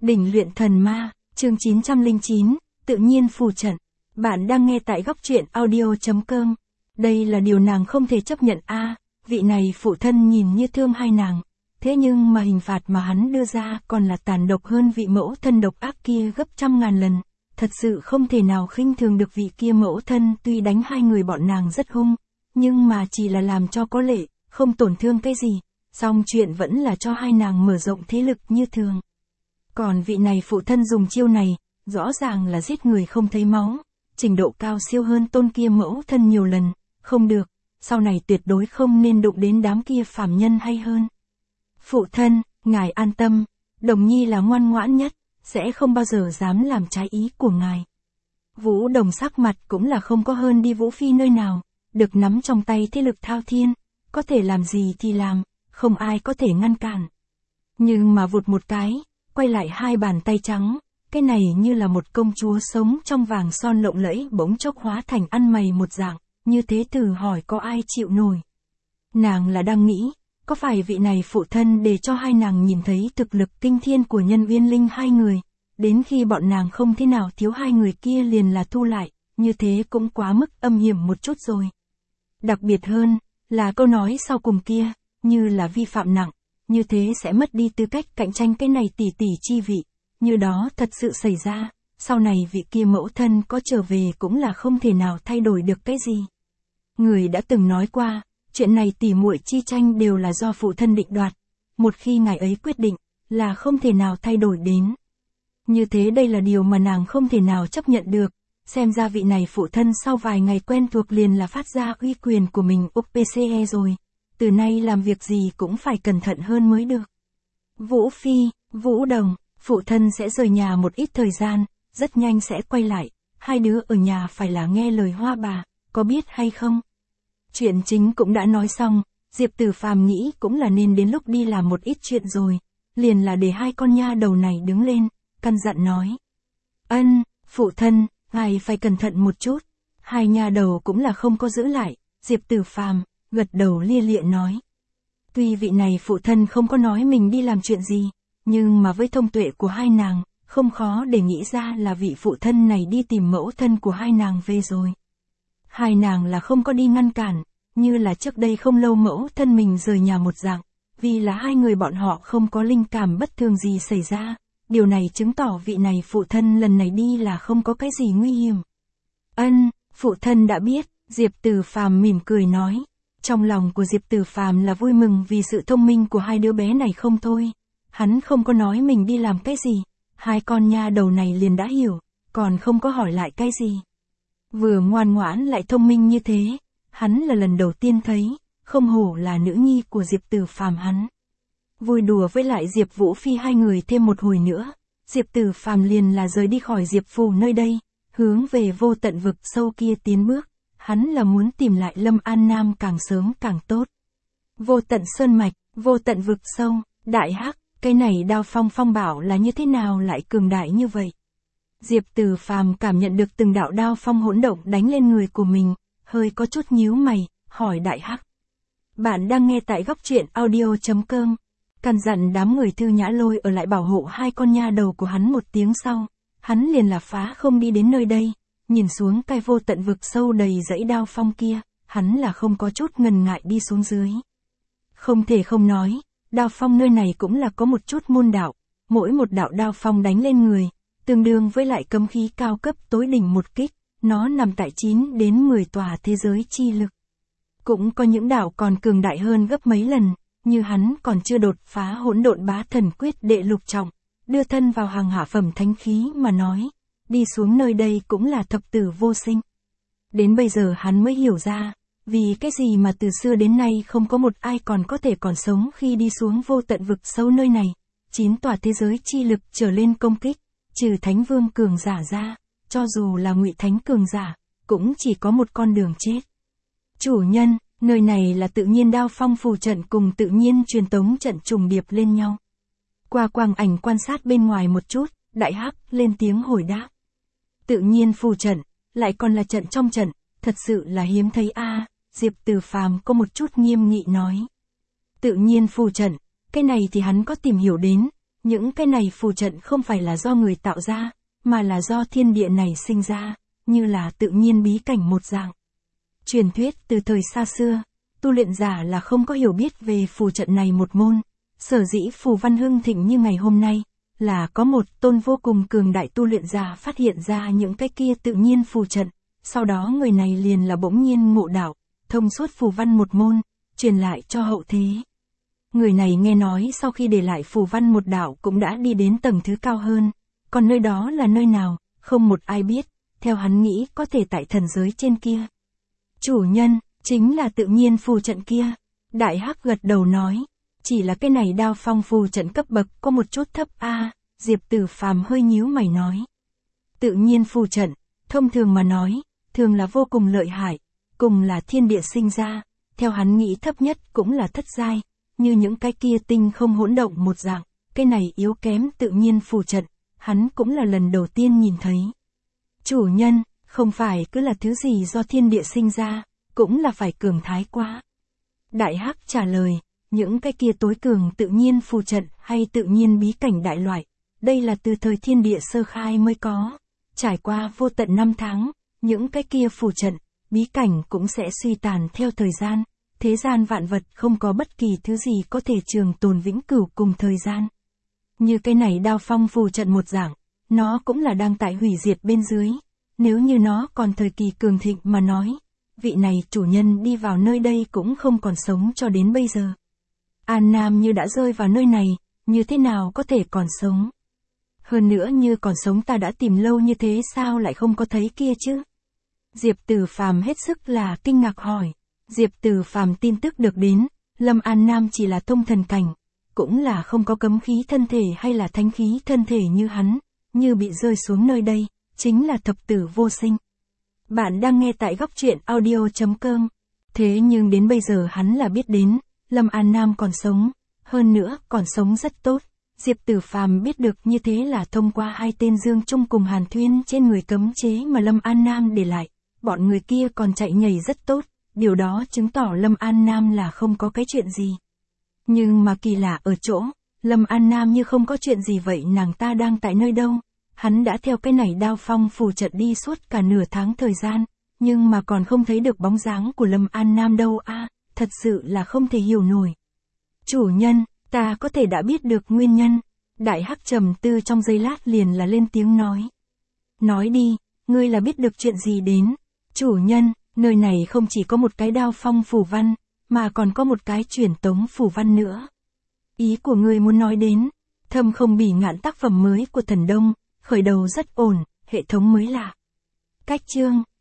Đỉnh luyện thần ma, chương 909, tự nhiên phù trận. Bạn đang nghe tại góc truyện audio.com. Đây là điều nàng không thể chấp nhận vị này phụ thân nhìn như thương hai nàng. Thế nhưng mà hình phạt mà hắn đưa ra còn là tàn độc hơn vị mẫu thân độc ác kia gấp trăm ngàn lần. Thật sự không thể nào khinh thường được vị kia mẫu thân, tuy đánh hai người bọn nàng rất hung, nhưng mà chỉ là làm cho có lệ, không tổn thương cái gì. Song chuyện vẫn là cho hai nàng mở rộng thế lực như thường. Còn vị này phụ thân dùng chiêu này, rõ ràng là giết người không thấy máu, trình độ cao siêu hơn tôn kia mẫu thân nhiều lần, không được, sau này tuyệt đối không nên đụng đến đám kia phàm nhân hay hơn. Phụ thân, ngài an tâm, Đồng Nhi là ngoan ngoãn nhất, sẽ không bao giờ dám làm trái ý của ngài. Vũ Đồng sắc mặt cũng là không có hơn đi Vũ Phi nơi nào, được nắm trong tay thế lực thao thiên, có thể làm gì thì làm, không ai có thể ngăn cản. Nhưng mà vụt một cái, quay lại hai bàn tay trắng, cái này như là một công chúa sống trong vàng son lộng lẫy bỗng chốc hóa thành ăn mày một dạng, như thế thử hỏi có ai chịu nổi. Nàng là đang nghĩ, có phải vị này phụ thân để cho hai nàng nhìn thấy thực lực kinh thiên của Nhân Uyên Linh hai người, đến khi bọn nàng không thế nào thiếu hai người kia liền là thu lại, như thế cũng quá mức âm hiểm một chút rồi. Đặc biệt hơn, là câu nói sau cùng kia, như là vi phạm nặng, như thế sẽ mất đi tư cách cạnh tranh cái này tỷ tỷ chi vị, như đó thật sự xảy ra, sau này vị kia mẫu thân có trở về cũng là không thể nào thay đổi được cái gì. Người đã từng nói qua, chuyện này tỷ muội chi tranh đều là do phụ thân định đoạt, một khi ngài ấy quyết định, là không thể nào thay đổi đến. Như thế đây là điều mà nàng không thể nào chấp nhận được, xem ra vị này phụ thân sau vài ngày quen thuộc liền là phát ra uy quyền của mình UPCE rồi. Từ nay làm việc gì cũng phải cẩn thận hơn mới được. Vũ Phi, Vũ Đồng, phụ thân sẽ rời nhà một ít thời gian, rất nhanh sẽ quay lại, hai đứa ở nhà phải là nghe lời Hoa bà, có biết hay không? Chuyện chính cũng đã nói xong, Diệp Tử Phàm nghĩ cũng là nên đến lúc đi làm một ít chuyện rồi, liền là để hai con nha đầu này đứng lên, căn dặn nói. Ân, phụ thân, ngài phải cẩn thận một chút. Hai nha đầu cũng là không có giữ lại, Diệp Tử Phàm gật đầu lia lịa nói. Tuy vị này phụ thân không có nói mình đi làm chuyện gì, nhưng mà với thông tuệ của hai nàng, không khó để nghĩ ra là vị phụ thân này đi tìm mẫu thân của hai nàng về rồi. Hai nàng là không có đi ngăn cản, như là trước đây không lâu mẫu thân mình rời nhà một dạng, vì là hai người bọn họ không có linh cảm bất thường gì xảy ra, điều này chứng tỏ vị này phụ thân lần này đi là không có cái gì nguy hiểm. Ân, phụ thân đã biết, Diệp Tử Phàm mỉm cười nói. Trong lòng của Diệp Tử Phàm là vui mừng vì sự thông minh của hai đứa bé này không thôi. Hắn không có nói mình đi làm cái gì, hai con nha đầu này liền đã hiểu, còn không có hỏi lại cái gì. Vừa ngoan ngoãn lại thông minh như thế, hắn là lần đầu tiên thấy, không hổ là nữ nhi của Diệp Tử Phàm hắn. Vui đùa với lại Diệp Vũ Phi hai người thêm một hồi nữa, Diệp Tử Phàm liền là rời đi khỏi Diệp phủ nơi đây, hướng về vô tận vực sâu kia tiến bước. Hắn là muốn tìm lại Lâm An Nam càng sớm càng tốt. Vô tận sơn mạch, vô tận vực sâu, đại hắc, cái này Đao Phong Phong bảo là như thế nào lại cường đại như vậy? Diệp Tử Phàm cảm nhận được từng đạo đao phong hỗn động đánh lên người của mình, hơi có chút nhíu mày, hỏi đại hắc. Bạn đang nghe tại góc truyện audio.com. Căn dặn đám người Thư Nhã Lôi ở lại bảo hộ hai con nha đầu của hắn một tiếng sau, hắn liền là phá không đi đến nơi đây. Nhìn xuống cái vô tận vực sâu đầy dãy đao phong kia, hắn là không có chút ngần ngại đi xuống dưới. Không thể không nói, đao phong nơi này cũng là có một chút môn đạo, mỗi một đạo đao phong đánh lên người, tương đương với lại cấm khí cao cấp tối đỉnh một kích, nó nằm tại 9 đến 10 tòa thế giới chi lực. Cũng có những đạo còn cường đại hơn gấp mấy lần, như hắn còn chưa đột phá hỗn độn bá thần quyết đệ lục trọng, đưa thân vào hàng hạ phẩm thánh khí mà nói. Đi xuống nơi đây cũng là thập tử vô sinh. Đến bây giờ hắn mới hiểu ra, vì cái gì mà từ xưa đến nay không có một ai còn có thể còn sống khi đi xuống vô tận vực sâu nơi này. 9 tòa thế giới chi lực trở lên công kích, trừ Thánh Vương cường giả ra, cho dù là Ngụy Thánh cường giả, cũng chỉ có một con đường chết. Chủ nhân, nơi này là tự nhiên đao phong phù trận cùng tự nhiên truyền tống trận trùng điệp lên nhau. Qua quang ảnh quan sát bên ngoài một chút, đại hắc lên tiếng hồi đáp. Tự nhiên phù trận, lại còn là trận trong trận, thật sự là hiếm thấy Diệp Tử Phàm có một chút nghiêm nghị nói. Tự nhiên phù trận, cái này thì hắn có tìm hiểu đến, Những cái này phù trận không phải là do người tạo ra, mà là do thiên địa này sinh ra, như là tự nhiên bí cảnh một dạng. Truyền thuyết từ thời xa xưa, tu luyện giả là không có hiểu biết về phù trận này một môn. Sở dĩ phù văn hưng thịnh như ngày hôm nay, là có một tôn vô cùng cường đại tu luyện giả phát hiện ra những cái kia tự nhiên phù trận, sau đó người này liền là bỗng nhiên ngộ đạo, thông suốt phù văn một môn, truyền lại cho hậu thế. Người này nghe nói sau khi để lại phù văn một đạo cũng đã đi đến tầng thứ cao hơn, còn nơi đó là nơi nào, không một ai biết, theo hắn nghĩ có thể tại thần giới trên kia. Chủ nhân, chính là tự nhiên phù trận kia. Đại Hắc gật đầu nói, chỉ là cái này đao phong phù trận cấp bậc có một chút thấp a. Diệp Tử Phàm hơi nhíu mày nói. Tự nhiên phù trận, thông thường mà nói, thường là vô cùng lợi hại, cùng là thiên địa sinh ra, theo hắn nghĩ thấp nhất cũng là thất giai, như những cái kia tinh không hỗn động một dạng, cái này yếu kém tự nhiên phù trận, hắn cũng là lần đầu tiên nhìn thấy. Chủ nhân, không phải cứ là thứ gì do thiên địa sinh ra, cũng là phải cường thái quá. Đại Hắc trả lời, những cái kia tối cường tự nhiên phù trận hay tự nhiên bí cảnh đại loại, đây là từ thời thiên địa sơ khai mới có. Trải qua vô tận năm tháng, những cái kia phù trận, bí cảnh cũng sẽ suy tàn theo thời gian. Thế gian vạn vật không có bất kỳ thứ gì có thể trường tồn vĩnh cửu cùng thời gian. Như cái này đao phong phù trận một dạng, nó cũng là đang tại hủy diệt bên dưới. Nếu như nó còn thời kỳ cường thịnh mà nói, vị này chủ nhân đi vào nơi đây cũng không còn sống cho đến bây giờ. An Nam như đã rơi vào nơi này, như thế nào có thể còn sống? Hơn nữa như còn sống ta đã tìm lâu như thế sao lại không có thấy kia chứ? Diệp Tử Phàm hết sức là kinh ngạc hỏi. Diệp Tử Phàm tin tức được đến, Lâm An Nam chỉ là thông thần cảnh, cũng là không có cấm khí thân thể hay là thánh khí thân thể như hắn, như bị rơi xuống nơi đây, chính là thập tử vô sinh. Bạn đang nghe tại góc truyện audio.com. Thế nhưng đến bây giờ hắn là biết đến, Lâm An Nam còn sống, hơn nữa còn sống rất tốt. Diệp Tử Phàm biết được như thế là thông qua hai tên Dương Trung cùng Hàn Thuyên trên người cấm chế mà Lâm An Nam để lại, bọn người kia còn chạy nhảy rất tốt, điều đó chứng tỏ Lâm An Nam là không có cái chuyện gì. Nhưng mà kỳ lạ ở chỗ, Lâm An Nam như không có chuyện gì vậy nàng ta đang tại nơi đâu? Hắn đã theo cái này đao phong phù trận đi suốt cả nửa tháng thời gian, nhưng mà còn không thấy được bóng dáng của Lâm An Nam đâu a, thật sự là không thể hiểu nổi. Chủ nhân, ta có thể đã biết được nguyên nhân. Đại Hắc trầm tư trong giây lát liền là lên tiếng nói. Nói đi, ngươi là biết được chuyện gì đến? Chủ nhân, nơi này không chỉ có một cái đao phong phù văn, mà còn có một cái truyền tống phù văn nữa. Ý của ngươi muốn nói đến, Thâm Không Bỉ Ngạn tác phẩm mới của Thần Đông, khởi đầu rất ổn, hệ thống mới lạ. Cách chương